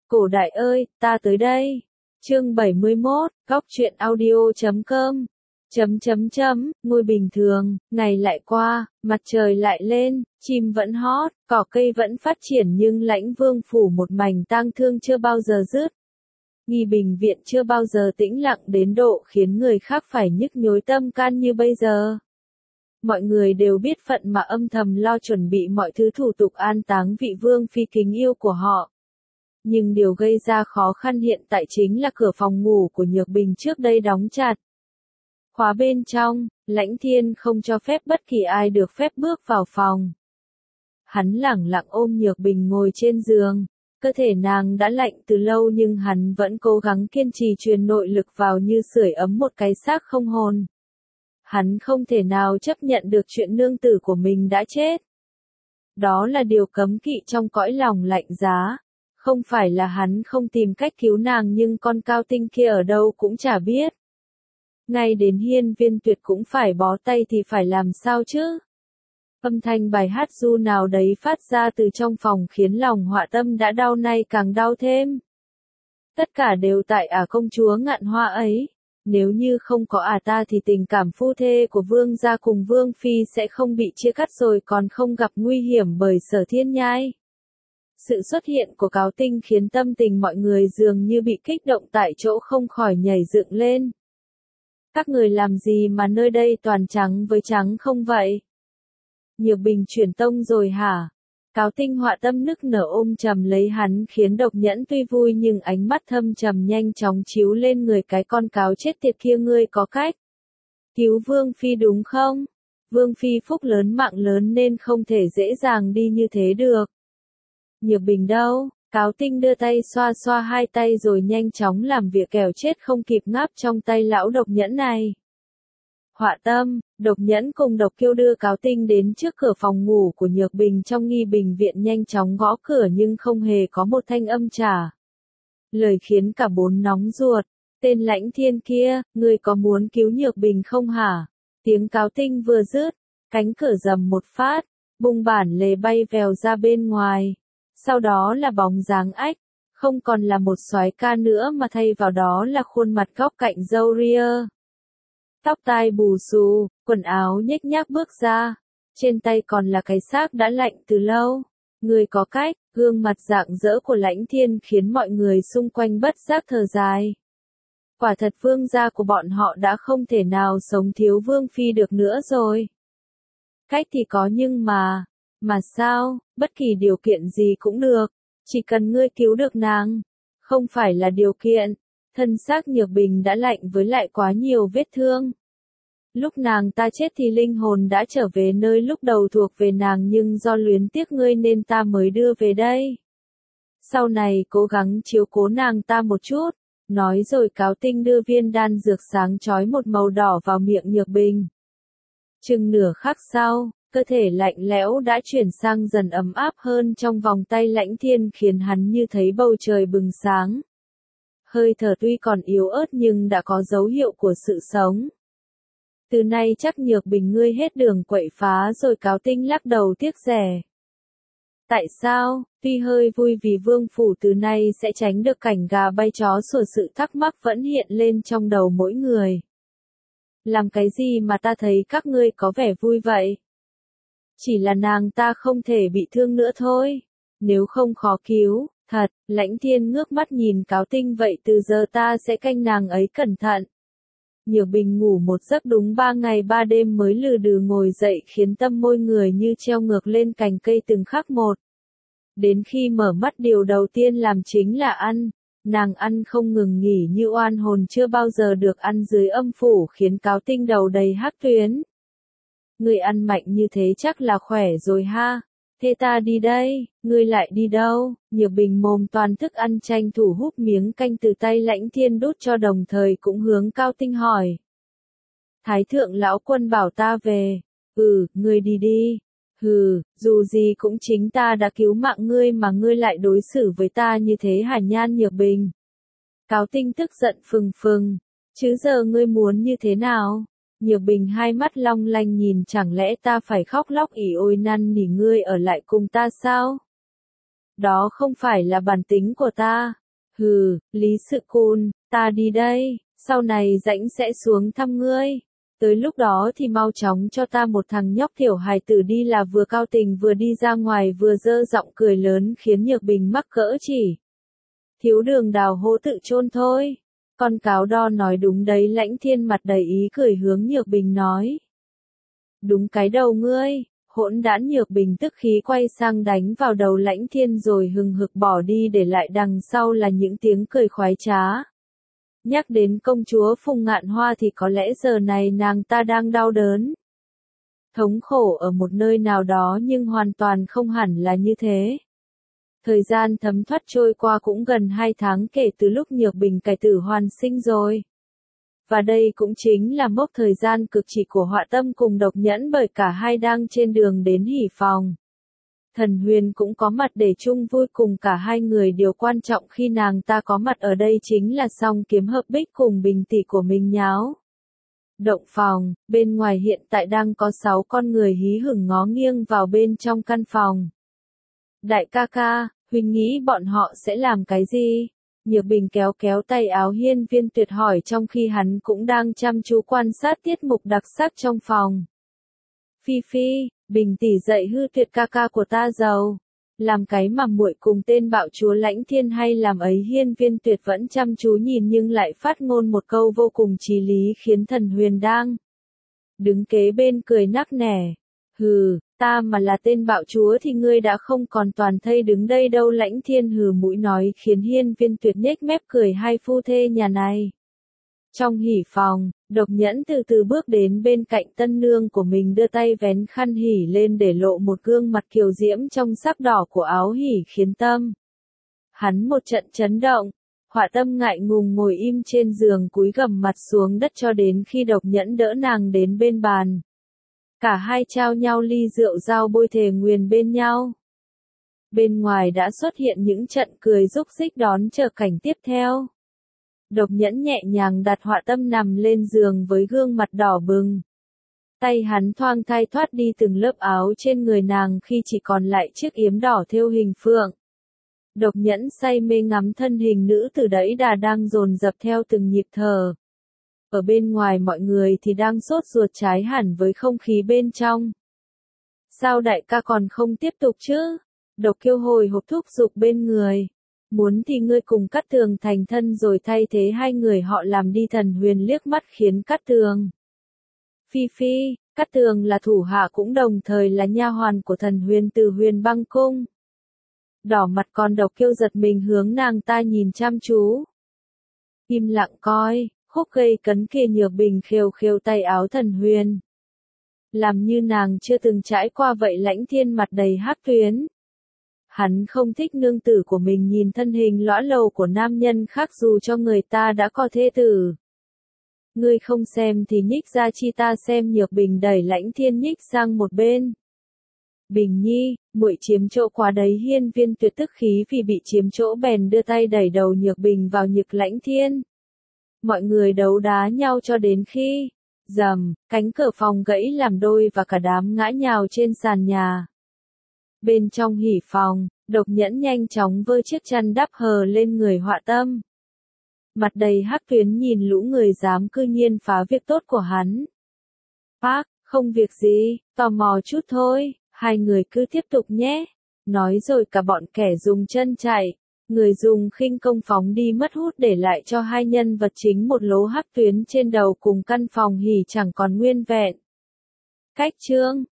Cổ đại ơi, ta tới đây. Chương 71, góc truyện audio.com. Ngôi bình thường, ngày lại qua, mặt trời lại lên, chim vẫn hót, cỏ cây vẫn phát triển nhưng Lãnh Vương phủ một mảnh tang thương chưa bao giờ dứt. Nghi Bình viện chưa bao giờ tĩnh lặng đến độ khiến người khác phải nhức nhối tâm can như bây giờ. Mọi người đều biết phận mà âm thầm lo chuẩn bị mọi thứ thủ tục an táng vị vương phi kính yêu của họ. Nhưng điều gây ra khó khăn hiện tại chính là cửa phòng ngủ của Nhược Bình trước đây đóng chặt. Khóa bên trong, Lãnh Thiên không cho phép bất kỳ ai được phép bước vào phòng. Hắn lẳng lặng ôm Nhược Bình ngồi trên giường. Cơ thể nàng đã lạnh từ lâu nhưng hắn vẫn cố gắng kiên trì truyền nội lực vào như sưởi ấm một cái xác không hồn. Hắn không thể nào chấp nhận được chuyện nương tử của mình đã chết. Đó là điều cấm kỵ trong cõi lòng lạnh giá. Không phải là hắn không tìm cách cứu nàng nhưng con Cao Tinh kia ở đâu cũng chả biết. Ngay đến Hiên Viên Tuyệt cũng phải bó tay thì phải làm sao chứ? Âm thanh bài hát ru nào đấy phát ra từ trong phòng khiến lòng Họa Tâm đã đau nay càng đau thêm. Tất cả đều tại công chúa Ngạn Hoa ấy. Nếu như không có ta thì tình cảm phu thê của vương gia cùng vương phi sẽ không bị chia cắt rồi còn không gặp nguy hiểm bởi Sở Thiên Nhai. Sự xuất hiện của Cáo Tinh khiến tâm tình mọi người dường như bị kích động tại chỗ không khỏi nhảy dựng lên. Các người làm gì mà nơi đây toàn trắng với trắng không vậy? Nhược Bình chuyển tông rồi hả? Cáo Tinh Họa Tâm nức nở ôm chầm lấy hắn khiến Độc Nhẫn tuy vui nhưng ánh mắt thâm trầm nhanh chóng chiếu lên người cái con cáo chết tiệt kia. Ngươi có cách cứu Vương Phi đúng không? Vương Phi phúc lớn mạng lớn nên không thể dễ dàng đi như thế được. Nhược Bình đâu? Cáo Tinh đưa tay xoa xoa hai tay rồi nhanh chóng làm việc kẻo chết không kịp ngáp trong tay lão Độc Nhẫn này. Họa Tâm, Độc Nhẫn cùng Độc Kiêu đưa Cáo Tinh đến trước cửa phòng ngủ của Nhược Bình trong Nghi Bình viện nhanh chóng gõ cửa nhưng không hề có một thanh âm trả lời khiến cả bốn nóng ruột. Tên Lãnh Thiên kia, ngươi có muốn cứu Nhược Bình không hả? Tiếng Cáo Tinh vừa dứt, cánh cửa rầm một phát, bung bản lề bay vèo ra bên ngoài. Sau đó là bóng dáng ách, không còn là một soái ca nữa mà thay vào đó là khuôn mặt góc cạnh râu ria. Tóc tai bù xù, quần áo nhếch nhác bước ra, trên tay còn là cái xác đã lạnh từ lâu. Người có cách, gương mặt rạng rỡ của Lãnh Thiên khiến mọi người xung quanh bất giác thở dài. Quả thật vương gia của bọn họ đã không thể nào sống thiếu vương phi được nữa rồi. Cách thì có nhưng mà sao, bất kỳ điều kiện gì cũng được, chỉ cần ngươi cứu được nàng. Không phải là điều kiện, thân xác Nhược Bình đã lạnh với lại quá nhiều vết thương. Lúc nàng ta chết thì linh hồn đã trở về nơi lúc đầu thuộc về nàng nhưng do luyến tiếc ngươi nên ta mới đưa về đây. Sau này cố gắng chiếu cố nàng ta một chút, nói rồi Cáo Tinh đưa viên đan dược sáng chói một màu đỏ vào miệng Nhược Bình. Chừng nửa khắc sau, cơ thể lạnh lẽo đã chuyển sang dần ấm áp hơn trong vòng tay Lãnh Thiên khiến hắn như thấy bầu trời bừng sáng. Hơi thở tuy còn yếu ớt nhưng đã có dấu hiệu của sự sống. Từ nay chắc Nhược Bình ngươi hết đường quậy phá rồi. Cáo Tinh lắc đầu tiếc rẻ. Tại sao? Tuy hơi vui vì vương phủ từ nay sẽ tránh được cảnh gà bay chó sủa, sự thắc mắc vẫn hiện lên trong đầu mỗi người. Làm cái gì mà ta thấy các ngươi có vẻ vui vậy? Chỉ là nàng ta không thể bị thương nữa thôi. Nếu không khó cứu, thật. Lãnh Thiên ngước mắt nhìn Cáo Tinh, vậy từ giờ ta sẽ canh nàng ấy cẩn thận. Nhược Bình ngủ một giấc đúng 3 ngày 3 đêm mới lừ đừ ngồi dậy khiến tâm môi người như treo ngược lên cành cây từng khắc một. Đến khi mở mắt điều đầu tiên làm chính là ăn. Nàng ăn không ngừng nghỉ như oan hồn chưa bao giờ được ăn dưới âm phủ khiến Cáo Tinh đầu đầy hắc tuyến. Ngươi ăn mạnh như thế chắc là khỏe rồi ha. Thế ta đi đây, ngươi lại đi đâu? Nhược Bình mồm toàn thức ăn tranh thủ húp miếng canh từ tay Lãnh Thiên đút cho đồng thời cũng hướng Cáo Tinh hỏi. Thái thượng lão quân bảo ta về. Ngươi đi đi. Dù gì cũng chính ta đã cứu mạng ngươi mà ngươi lại đối xử với ta như thế hả Nhan Nhược Bình? Cáo Tinh tức giận phừng phừng. Chứ giờ ngươi muốn như thế nào? Nhược Bình hai mắt long lanh nhìn, chẳng lẽ ta phải khóc lóc ỉ ôi năn nỉ ngươi ở lại cùng ta sao? đó không phải là bản tính của ta. Hừ, Lý Sự Cun, ta đi đây, sau này rảnh sẽ xuống thăm ngươi. Tới lúc đó thì mau chóng cho ta một thằng nhóc tiểu hài tử đi là vừa cao tình vừa đi ra ngoài vừa dơ giọng cười lớn khiến Nhược Bình mắc cỡ chỉ. Thiếu Đường Đào hô tự chôn thôi. Con cáo đo nói đúng đấy, Lãnh Thiên mặt đầy ý cười hướng Nhược Bình nói. Đúng cái đầu ngươi. Hỗn đản. Nhược Bình tức khí quay sang đánh vào đầu Lãnh Thiên rồi hừng hực bỏ đi, để lại đằng sau là những tiếng cười khoái trá. Nhắc đến công chúa Phùng Ngạn Hoa thì có lẽ giờ này nàng ta đang đau đớn, thống khổ ở một nơi nào đó, nhưng hoàn toàn không hẳn là như thế. Thời gian thấm thoát trôi qua cũng gần 2 tháng kể từ lúc Nhược Bình cải tử hoàn sinh rồi. Và đây cũng chính là mốc thời gian cực chỉ của Họa Tâm cùng Độc Nhẫn, bởi cả hai đang trên đường đến Hỉ Phòng. Thần Huyền cũng có mặt để chung vui cùng cả hai người. Điều quan trọng khi nàng ta có mặt ở đây chính là Song Kiếm Hợp Bích cùng Bình tỷ của mình nháo. Động phòng, bên ngoài hiện tại đang có 6 con người hí hửng ngó nghiêng vào bên trong căn phòng. Đại ca ca, huynh nghĩ bọn họ sẽ làm cái gì? Nhược Bình kéo kéo tay áo Hiên Viên Tuyệt hỏi trong khi hắn cũng đang chăm chú quan sát tiết mục đặc sắc trong phòng. Phi Phi, Bình tỷ dạy hư Tuyệt ca ca của ta giàu. Làm cái mà muội cùng tên bạo chúa Lãnh Thiên hay làm ấy? Hiên Viên Tuyệt vẫn chăm chú nhìn nhưng lại phát ngôn một câu vô cùng chí lý khiến Thần Huyền đang đứng kế bên cười nắc nẻ. Hừ, ta mà là tên bạo chúa thì ngươi đã không còn toàn thây đứng đây đâu. Lãnh Thiên hừ mũi nói khiến Hiên Viên Tuyệt nhếch mép cười. Hai phu thê nhà này. Trong hỉ phòng, Độc Nhẫn từ từ bước đến bên cạnh tân nương của mình, đưa tay vén khăn hỉ lên để lộ một gương mặt kiều diễm trong sắc đỏ của áo hỉ khiến tâm hắn một trận chấn động. Họa Tâm ngại ngùng ngồi im trên giường cúi gằm mặt xuống đất cho đến khi Độc Nhẫn đỡ nàng đến bên bàn. Cả hai trao nhau ly rượu giao bôi thề nguyền bên nhau. Bên ngoài đã xuất hiện những trận cười rúc rích đón chờ cảnh tiếp theo. Độc Nhẫn nhẹ nhàng đặt Họa Tâm nằm lên giường với gương mặt đỏ bừng. Tay hắn thoang thai thoát đi từng lớp áo trên người nàng khi chỉ còn lại chiếc yếm đỏ thêu hình phượng. Độc Nhẫn say mê ngắm thân hình nữ tử đẫy đà đang dồn dập theo từng nhịp thở. Ở bên ngoài mọi người thì đang sốt ruột trái hẳn với không khí bên trong. Sao đại ca còn không tiếp tục chứ? Độc Kiêu hồi hộp thúc giục bên người. Muốn thì ngươi cùng Cát Tường thành thân rồi thay thế hai người họ làm đi. Thần Huyền liếc mắt khiến Cát Tường. Phi Phi, Cát Tường là thủ hạ cũng đồng thời là nha hoàn của Thần Huyền từ Huyền Băng Cung. Đỏ mặt con Độc Kiêu giật mình hướng nàng ta nhìn chăm chú. Im lặng coi. Khúc gây cấn kia. Nhược Bình khều khều tay áo Thần Huyền. Làm như nàng chưa từng trải qua vậy. Lãnh Thiên mặt đầy hắc tuyến. Hắn không thích nương tử của mình nhìn thân hình lõa lồ của nam nhân khác dù cho người ta đã có thê tử. Ngươi không xem thì nhích ra chi ta xem. Nhược Bình đẩy Lãnh Thiên nhích sang một bên. Bình nhi, muội chiếm chỗ quá đấy. Hiên Viên Tuyệt tức khí vì bị chiếm chỗ bèn đưa tay đẩy đầu Nhược Bình vào ngực Lãnh Thiên. Mọi người đấu đá nhau cho đến khi rầm, cánh cửa phòng gãy làm đôi và cả đám ngã nhào trên sàn nhà. Bên trong hỉ phòng, Độc Nhẫn nhanh chóng vơ chiếc chăn đắp hờ lên người Họa Tâm. Mặt đầy hắc tuyến nhìn lũ người dám cư nhiên phá việc tốt của hắn. Bác, không việc gì, tò mò chút thôi, hai người cứ tiếp tục nhé. Nói rồi cả bọn kẻ dùng chân chạy. Người dùng khinh công phóng đi mất hút để lại cho hai nhân vật chính một lỗ hắc tuyến trên đầu cùng căn phòng hỉ chẳng còn nguyên vẹn. Cách chương